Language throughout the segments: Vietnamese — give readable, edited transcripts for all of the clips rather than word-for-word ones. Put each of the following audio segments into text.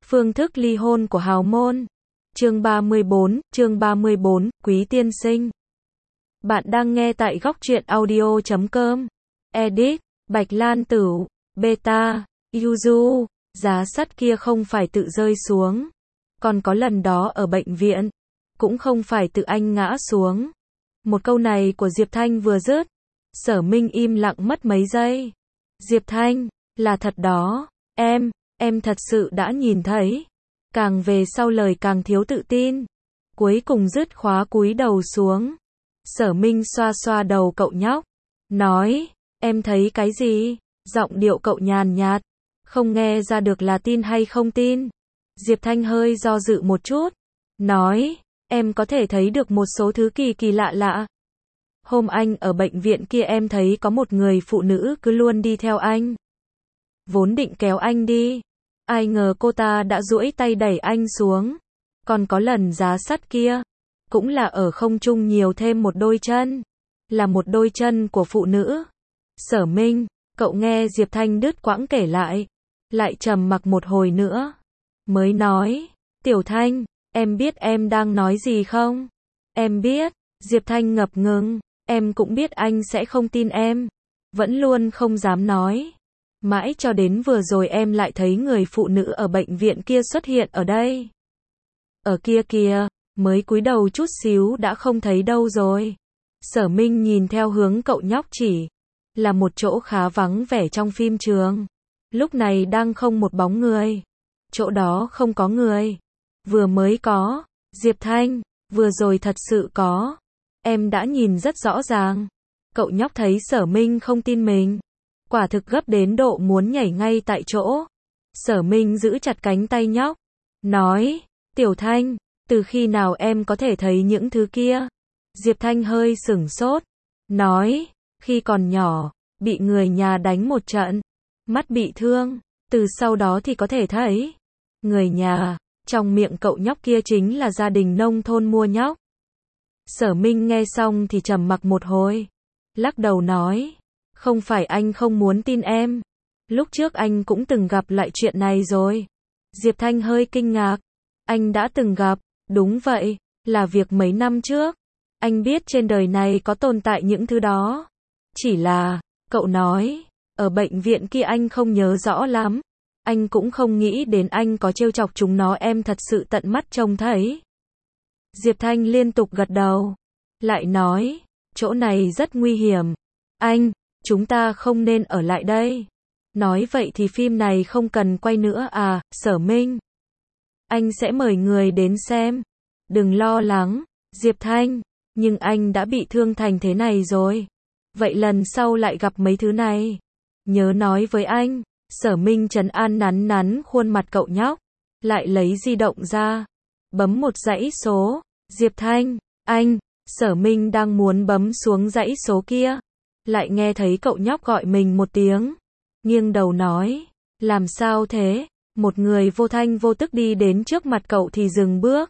Phương thức ly hôn của hào môn. Chương 34, Quý tiên sinh. Bạn đang nghe tại góc truyện audio.com. Edit, Bạch Lan Tửu, Beta, Yuzu, giá sắt kia không phải tự rơi xuống. Còn có lần đó ở bệnh viện, cũng không phải tự anh ngã xuống. Một câu này của Diệp Thanh vừa dứt, Sở Minh im lặng mất mấy giây. Diệp Thanh, là thật đó, em thật sự đã nhìn thấy. Càng về sau lời càng thiếu tự tin. Cuối cùng dứt khóa cúi đầu xuống. Sở Minh xoa xoa đầu cậu nhóc, nói, em thấy cái gì? Giọng điệu cậu nhàn nhạt, không nghe ra được là tin hay không tin. Diệp Thanh hơi do dự một chút, nói, em có thể thấy được một số thứ kỳ kỳ lạ lạ. Hôm anh ở bệnh viện kia em thấy có một người phụ nữ cứ luôn đi theo anh. Vốn định kéo anh đi, ai ngờ cô ta đã duỗi tay đẩy anh xuống. Còn có lần giá sắt kia, cũng là ở không trung nhiều thêm một đôi chân, là một đôi chân của phụ nữ. Sở Minh, cậu nghe Diệp Thanh đứt quãng kể lại trầm mặc một hồi nữa, mới nói, Tiểu Thanh, em biết em đang nói gì không? Em biết. Diệp Thanh ngập ngừng, em cũng biết anh sẽ không tin em, vẫn luôn không dám nói. Mãi cho đến vừa rồi em lại thấy người phụ nữ ở bệnh viện kia xuất hiện ở đây. Ở kia kìa, mới cúi đầu chút xíu đã không thấy đâu rồi. Sở Minh nhìn theo hướng cậu nhóc chỉ, là một chỗ khá vắng vẻ trong phim trường. Lúc này đang không một bóng người. Chỗ đó không có người. Vừa mới có. Diệp Thanh, vừa rồi thật sự có. Em đã nhìn rất rõ ràng. Cậu nhóc thấy Sở Minh không tin mình, quả thực gấp đến độ muốn nhảy ngay tại chỗ. Sở Minh giữ chặt cánh tay nhóc, nói, Tiểu Thanh, từ khi nào em có thể thấy những thứ kia? Diệp Thanh hơi sửng sốt, nói, khi còn nhỏ, bị người nhà đánh một trận, mắt bị thương, từ sau đó thì có thể thấy. Người nhà, trong miệng cậu nhóc kia chính là gia đình nông thôn mua nhóc. Sở Minh nghe xong thì trầm mặc một hồi, lắc đầu nói, không phải anh không muốn tin em. Lúc trước anh cũng từng gặp lại chuyện này rồi. Diệp Thanh hơi kinh ngạc, anh đã từng gặp, đúng vậy, là việc mấy năm trước. Anh biết trên đời này có tồn tại những thứ đó. Chỉ là, cậu nói, ở bệnh viện kia anh không nhớ rõ lắm. Anh cũng không nghĩ đến anh có trêu chọc chúng nó, em thật sự tận mắt trông thấy. Diệp Thanh liên tục gật đầu, lại nói, chỗ này rất nguy hiểm. Anh, chúng ta không nên ở lại đây. Nói vậy thì phim này không cần quay nữa à, Sở Minh? Anh sẽ mời người đến xem. Đừng lo lắng, Diệp Thanh, nhưng anh đã bị thương thành thế này rồi. Vậy lần sau lại gặp mấy thứ này, nhớ nói với anh. Sở Minh trấn an nắn nắn khuôn mặt cậu nhóc, lại lấy di động ra, bấm một dãy số. Diệp Thanh, anh, Sở Minh đang muốn bấm xuống dãy số kia, lại nghe thấy cậu nhóc gọi mình một tiếng, nghiêng đầu nói, làm sao thế? Một người vô thanh vô tức đi đến trước mặt cậu thì dừng bước.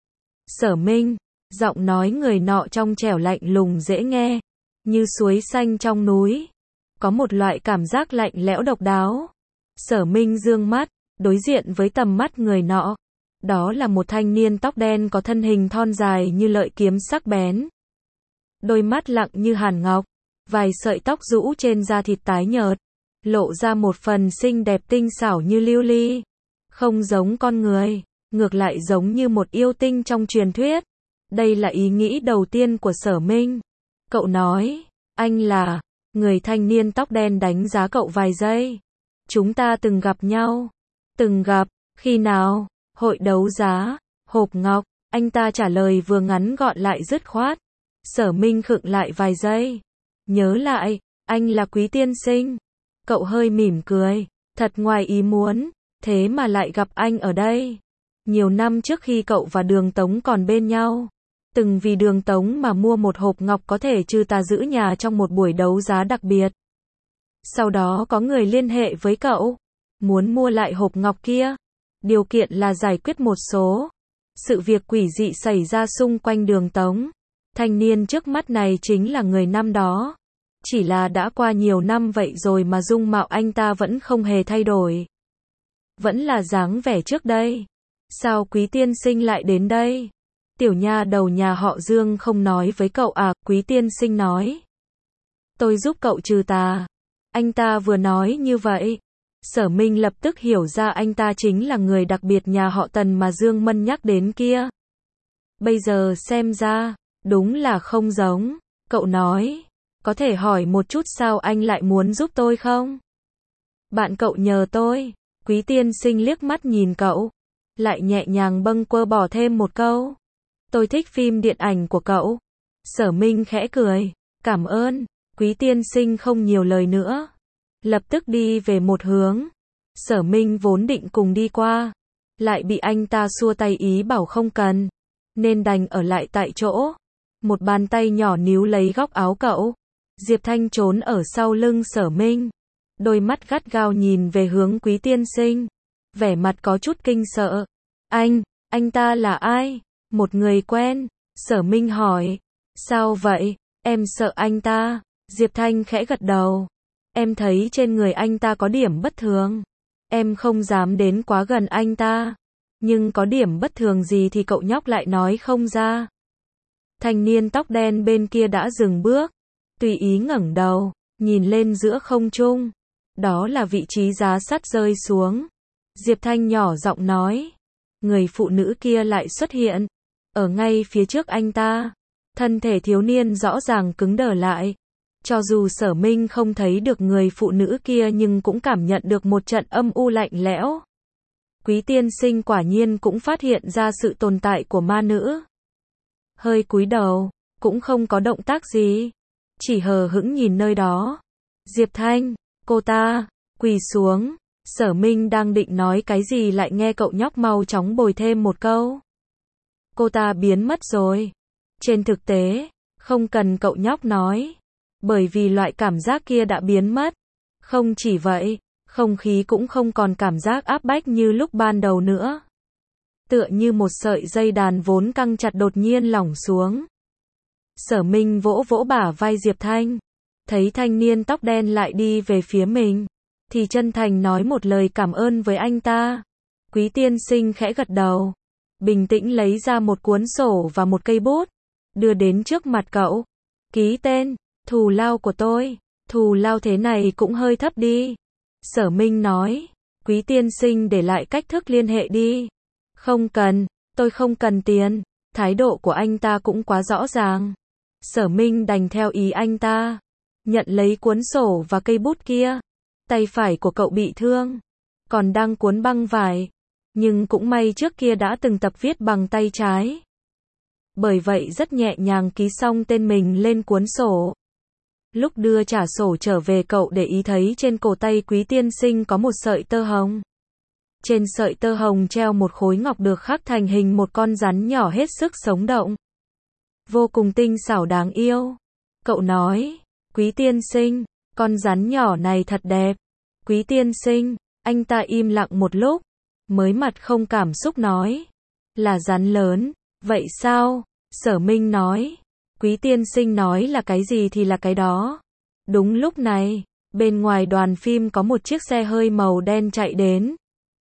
Sở Minh, giọng nói người nọ trong trẻo lạnh lùng dễ nghe, như suối xanh trong núi, có một loại cảm giác lạnh lẽo độc đáo. Sở Minh dương mắt, đối diện với tầm mắt người nọ. Đó là một thanh niên tóc đen có thân hình thon dài như lợi kiếm sắc bén. Đôi mắt lặng như hàn ngọc, vài sợi tóc rũ trên da thịt tái nhợt, lộ ra một phần xinh đẹp tinh xảo như lưu ly. Không giống con người, ngược lại giống như một yêu tinh trong truyền thuyết. Đây là ý nghĩ đầu tiên của Sở Minh. Cậu nói, anh là, người thanh niên tóc đen đánh giá cậu vài giây. Chúng ta từng gặp nhau. Từng gặp, khi nào? Hội đấu giá, hộp ngọc. Anh ta trả lời vừa ngắn gọn lại dứt khoát. Sở Minh khựng lại vài giây. Nhớ lại, anh là Quý tiên sinh. Cậu hơi mỉm cười, thật ngoài ý muốn, thế mà lại gặp anh ở đây. Nhiều năm trước khi cậu và Đường Tống còn bên nhau, từng vì Đường Tống mà mua một hộp ngọc có thể trừ tà giữ nhà trong một buổi đấu giá đặc biệt. Sau đó có người liên hệ với cậu, muốn mua lại hộp ngọc kia. Điều kiện là giải quyết một số sự việc quỷ dị xảy ra xung quanh Đường Tống. Thanh niên trước mắt này chính là người năm đó. Chỉ là đã qua nhiều năm vậy rồi mà dung mạo anh ta vẫn không hề thay đổi. vẫn là dáng vẻ trước đây. Sao Quý tiên sinh lại đến đây? Tiểu nha đầu nhà họ Dương không nói với cậu à? Quý tiên sinh nói. Tôi giúp cậu trừ tà. Anh ta vừa nói như vậy. Sở Minh lập tức hiểu ra anh ta chính là người đặc biệt nhà họ Tần mà Dương Mân nhắc đến kia. Bây giờ xem ra, đúng là không giống. Cậu nói, có thể hỏi một chút sao anh lại muốn giúp tôi không? Bạn cậu nhờ tôi. Quý tiên sinh liếc mắt nhìn cậu, lại nhẹ nhàng bâng quơ bỏ thêm một câu. Tôi thích phim điện ảnh của cậu. Sở Minh khẽ cười, cảm ơn. Quý tiên sinh không nhiều lời nữa, lập tức đi về một hướng. Sở Minh vốn định cùng đi qua, lại bị anh ta xua tay ý bảo không cần, nên đành ở lại tại chỗ. Một bàn tay nhỏ níu lấy góc áo cậu. Diệp Thanh trốn ở sau lưng Sở Minh, đôi mắt gắt gao nhìn về hướng Quý tiên sinh, vẻ mặt có chút kinh sợ. Anh ta là ai? Một người quen. Sở Minh hỏi. Sao vậy? Em sợ anh ta. Diệp Thanh khẽ gật đầu. Em thấy trên người anh ta có điểm bất thường. Em không dám đến quá gần anh ta. Nhưng có điểm bất thường gì thì cậu nhóc lại nói không ra. Thanh niên tóc đen bên kia đã dừng bước, tùy ý ngẩng đầu, nhìn lên giữa không trung. Đó là vị trí giá sắt rơi xuống. Diệp Thanh nhỏ giọng nói. Người phụ nữ kia lại xuất hiện, ở ngay phía trước anh ta. Thân thể thiếu niên rõ ràng cứng đờ lại. Cho dù Sở Minh không thấy được người phụ nữ kia nhưng cũng cảm nhận được một trận âm u lạnh lẽo. Quý tiên sinh quả nhiên cũng phát hiện ra sự tồn tại của ma nữ. Hơi cúi đầu, cũng không có động tác gì, chỉ hờ hững nhìn nơi đó. Diệp Thanh, cô ta, quỳ xuống. Sở Minh đang định nói cái gì lại nghe cậu nhóc mau chóng bồi thêm một câu. Cô ta biến mất rồi. Trên thực tế, không cần cậu nhóc nói, bởi vì loại cảm giác kia đã biến mất. Không chỉ vậy, không khí cũng không còn cảm giác áp bách như lúc ban đầu nữa. Tựa như một sợi dây đàn vốn căng chặt đột nhiên lỏng xuống. Sở Minh vỗ vỗ bả vai Diệp Thanh, thấy thanh niên tóc đen lại đi về phía mình, thì chân thành nói một lời cảm ơn với anh ta. Quý tiên sinh khẽ gật đầu, bình tĩnh lấy ra một cuốn sổ và một cây bút, đưa đến trước mặt cậu. Ký tên, thù lao của tôi. Thù lao thế này cũng hơi thấp đi. Sở Minh nói. Quý tiên sinh để lại cách thức liên hệ đi. Không cần, tôi không cần tiền. Thái độ của anh ta cũng quá rõ ràng. Sở Minh đành theo ý anh ta, nhận lấy cuốn sổ và cây bút kia. Tay phải của cậu bị thương, còn đang cuốn băng vải, nhưng cũng may trước kia đã từng tập viết bằng tay trái. Bởi vậy rất nhẹ nhàng ký xong tên mình lên cuốn sổ. Lúc đưa trả sổ trở về cậu để ý thấy trên cổ tay Quý tiên sinh có một sợi tơ hồng. Trên sợi tơ hồng treo một khối ngọc được khắc thành hình một con rắn nhỏ hết sức sống động. Vô cùng tinh xảo đáng yêu. Cậu nói, Quý tiên sinh, con rắn nhỏ này thật đẹp. Quý tiên sinh, anh ta im lặng một lúc, mới mặt không cảm xúc nói, là rắn lớn. Vậy sao? Sở Minh nói. Quý tiên sinh nói là cái gì thì là cái đó. Đúng lúc này, bên ngoài đoàn phim có một chiếc xe hơi màu đen chạy đến.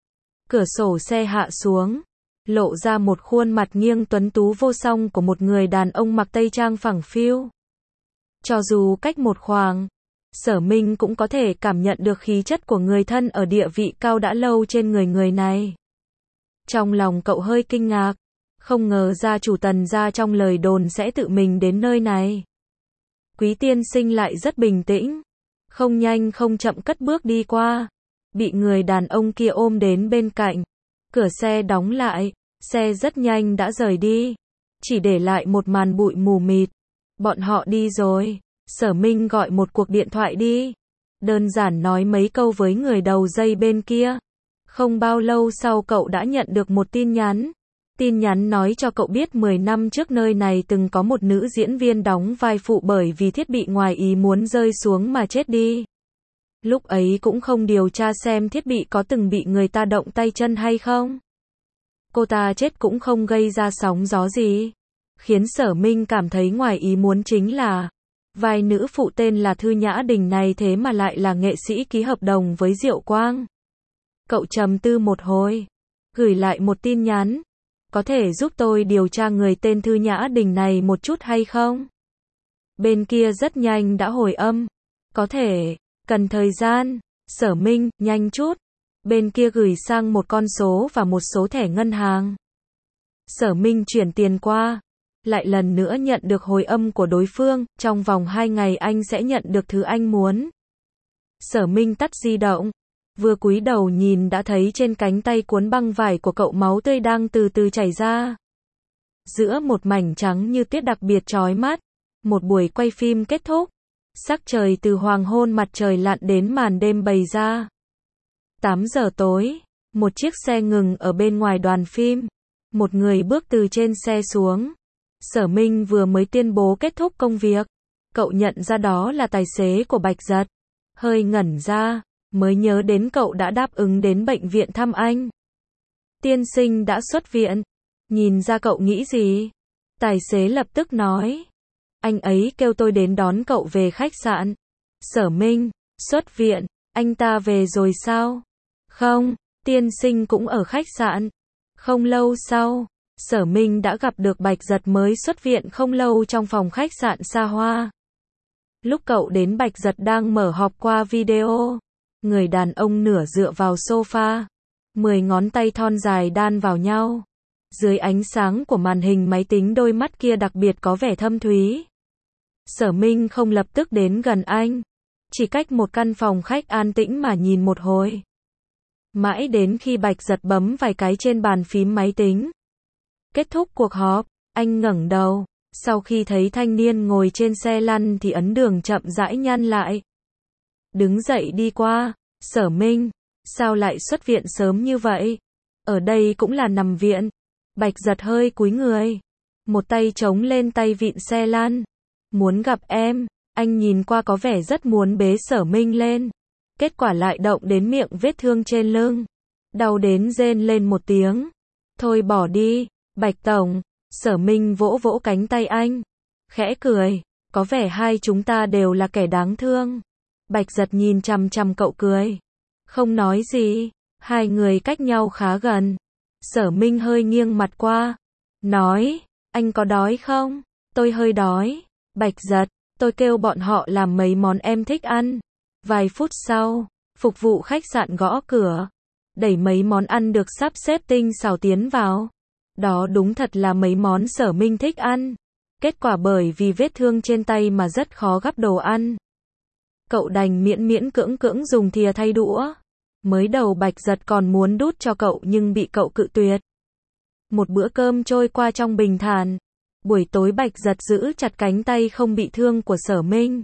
Cửa sổ xe hạ xuống, lộ ra một khuôn mặt nghiêng tuấn tú vô song của một người đàn ông mặc tây trang phẳng phiu. Cho dù cách một khoảng, Sở Minh cũng có thể cảm nhận được khí chất của người thân ở địa vị cao đã lâu trên người này. Trong lòng cậu hơi kinh ngạc, không ngờ gia chủ Tần gia trong lời đồn sẽ tự mình đến nơi này. Quý tiên sinh lại rất bình tĩnh, không nhanh không chậm cất bước đi qua, bị người đàn ông kia ôm đến bên cạnh. Cửa xe đóng lại, xe rất nhanh đã rời đi, chỉ để lại một màn bụi mù mịt. Bọn họ đi rồi. Sở Minh gọi một cuộc điện thoại đi, đơn giản nói mấy câu với người đầu dây bên kia. Không bao lâu sau cậu đã nhận được một tin nhắn. Tin nhắn nói cho cậu biết 10 năm trước nơi này từng có một nữ diễn viên đóng vai phụ bởi vì thiết bị ngoài ý muốn rơi xuống mà chết đi. Lúc ấy cũng không điều tra xem thiết bị có từng bị người ta động tay chân hay không. Cô ta chết cũng không gây ra sóng gió gì. Khiến Sở Minh cảm thấy ngoài ý muốn chính là vai nữ phụ tên là Thư Nhã Đình này thế mà lại là nghệ sĩ ký hợp đồng với Diệu Quang. Cậu trầm tư một hồi, gửi lại một tin nhắn. Có thể giúp tôi điều tra người tên Thư Nhã Đình này một chút hay không? Bên kia rất nhanh đã hồi âm. Có thể, cần thời gian. Sở Minh, nhanh chút. Bên kia gửi sang một con số và một số thẻ ngân hàng. Sở Minh chuyển tiền qua. Lại lần nữa nhận được hồi âm của đối phương, trong vòng 2 ngày anh sẽ nhận được thứ anh muốn. Sở Minh tắt di động. Vừa cúi đầu nhìn đã thấy trên cánh tay cuốn băng vải của cậu máu tươi đang từ từ chảy ra. Giữa một mảnh trắng như tuyết đặc biệt chói mắt. Một buổi quay phim kết thúc. Sắc trời từ hoàng hôn mặt trời lặn đến màn đêm bày ra. 8 giờ tối, một chiếc xe ngừng ở bên ngoài đoàn phim. Một người bước từ trên xe xuống. Sở Minh vừa mới tuyên bố kết thúc công việc. Cậu nhận ra đó là tài xế của Bạch Giật. Hơi ngẩn ra, mới nhớ đến cậu đã đáp ứng đến bệnh viện thăm anh. Tiên sinh đã xuất viện. Nhìn ra cậu nghĩ gì? Tài xế lập tức nói. Anh ấy kêu tôi đến đón cậu về khách sạn. Sở Minh, xuất viện, anh ta về rồi sao? Không, tiên sinh cũng ở khách sạn. Không lâu sau, Sở Minh đã gặp được Bạch Giật mới xuất viện không lâu trong phòng khách sạn xa hoa. Lúc cậu đến Bạch Giật đang mở họp qua video. Người đàn ông nửa dựa vào sofa. 10 ngón tay thon dài đan vào nhau. Dưới ánh sáng của màn hình máy tính đôi mắt kia đặc biệt có vẻ thâm thúy. Sở Minh không lập tức đến gần anh. Chỉ cách một căn phòng khách an tĩnh mà nhìn một hồi. Mãi đến khi Bạch Giật bấm vài cái trên bàn phím máy tính. Kết thúc cuộc họp, anh ngẩng đầu. Sau khi thấy thanh niên ngồi trên xe lăn thì ấn đường chậm rãi nhăn lại. Đứng dậy đi qua. Sở Minh, sao lại xuất viện sớm như vậy? Ở đây cũng là nằm viện. Bạch Giật hơi cúi người. Một tay chống lên tay vịn xe lăn. Muốn gặp em. Anh nhìn qua có vẻ rất muốn bế Sở Minh lên. Kết quả lại động đến miệng vết thương trên lưng. Đau đến rên lên một tiếng. Thôi bỏ đi, Bạch Tổng. Sở Minh vỗ vỗ cánh tay anh. Khẽ cười. Có vẻ hai chúng ta đều là kẻ đáng thương. Bạch Giật nhìn chằm chằm cậu cười. Không nói gì. Hai người cách nhau khá gần. Sở Minh hơi nghiêng mặt qua. Nói, anh có đói không? Tôi hơi đói. Bạch Giật, tôi kêu bọn họ làm mấy món em thích ăn. Vài phút sau, phục vụ khách sạn gõ cửa. Đẩy mấy món ăn được sắp xếp tinh xảo tiến vào. Đó đúng thật là mấy món Sở Minh thích ăn. Kết quả bởi vì vết thương trên tay mà rất khó gắp đồ ăn. Cậu đành miễn miễn cưỡng cưỡng dùng thìa thay đũa. Mới đầu Bạch Giật còn muốn đút cho cậu nhưng bị cậu cự tuyệt. Một bữa cơm trôi qua trong bình thản. Buổi tối Bạch Giật giữ chặt cánh tay không bị thương của Sở Minh.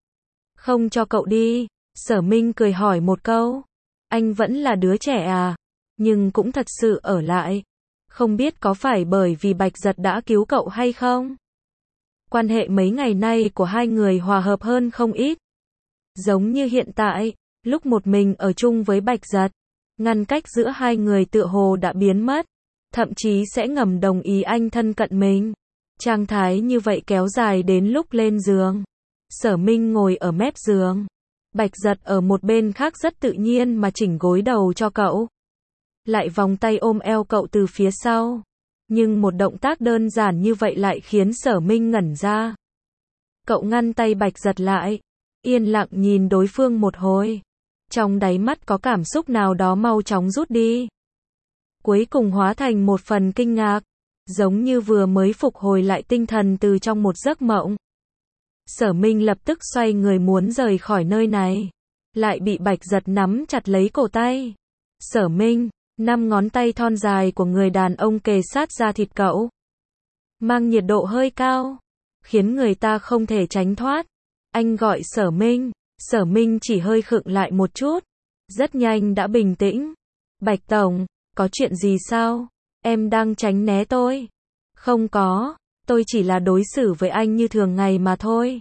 Không cho cậu đi. Sở Minh cười hỏi một câu. Anh vẫn là đứa trẻ à? Nhưng cũng thật sự ở lại. Không biết có phải bởi vì Bạch Giật đã cứu cậu hay không? Quan hệ mấy ngày nay của hai người hòa hợp hơn không ít. Giống như hiện tại, lúc một mình ở chung với Bạch Giật, ngăn cách giữa hai người tựa hồ đã biến mất. Thậm chí sẽ ngầm đồng ý anh thân cận mình. Trạng thái như vậy kéo dài đến lúc lên giường. Sở Minh ngồi ở mép giường. Bạch Giật ở một bên khác rất tự nhiên mà chỉnh gối đầu cho cậu. Lại vòng tay ôm eo cậu từ phía sau. Nhưng một động tác đơn giản như vậy lại khiến Sở Minh ngẩn ra. Cậu ngăn tay Bạch Giật lại. Yên lặng nhìn đối phương một hồi. Trong đáy mắt có cảm xúc nào đó mau chóng rút đi. Cuối cùng hóa thành một phần kinh ngạc. Giống như vừa mới phục hồi lại tinh thần từ trong một giấc mộng. Sở Minh lập tức xoay người muốn rời khỏi nơi này. Lại bị Bạch Giật nắm chặt lấy cổ tay. Sở Minh, 5 ngón tay thon dài của người đàn ông kề sát da thịt cậu. Mang nhiệt độ hơi cao. Khiến người ta không thể tránh thoát. Anh gọi Sở Minh. Sở Minh chỉ hơi khựng lại một chút. Rất nhanh đã bình tĩnh. Bạch Tổng, có chuyện gì sao? Em đang tránh né tôi. Không có, tôi chỉ là đối xử với anh như thường ngày mà thôi.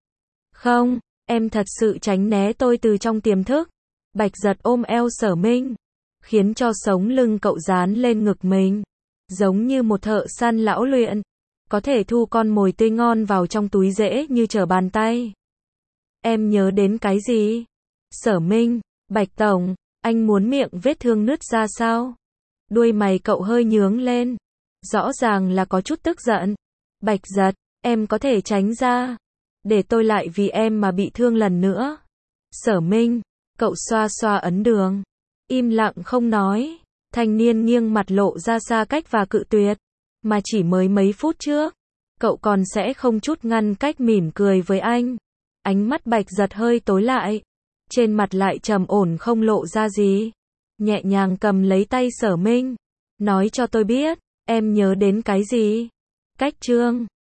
Không, em thật sự tránh né tôi từ trong tiềm thức. Bạch Giật ôm eo Sở Minh. Khiến cho sống lưng cậu dán lên ngực mình. Giống như một thợ săn lão luyện. Có thể thu con mồi tươi ngon vào trong túi dễ như trở bàn tay. Em nhớ đến cái gì? Sở Minh, Bạch Tổng, Anh muốn miệng vết thương nứt ra sao? Đuôi mày cậu hơi nhướng lên. Rõ ràng là có chút tức giận. Bạch Giật, em có thể tránh ra. Để tôi lại vì em mà bị thương lần nữa. Sở Minh, cậu xoa xoa ấn đường. Im lặng không nói. Thanh niên nghiêng mặt lộ ra xa cách và cự tuyệt. Mà chỉ mới mấy phút trước, cậu còn sẽ không chút ngăn cách mỉm cười với anh. Ánh mắt Bạch Giật hơi tối lại. Trên mặt lại trầm ổn không lộ ra gì. Nhẹ nhàng cầm lấy tay Sở Minh. Nói cho tôi biết, em nhớ đến cái gì? Cách Trương.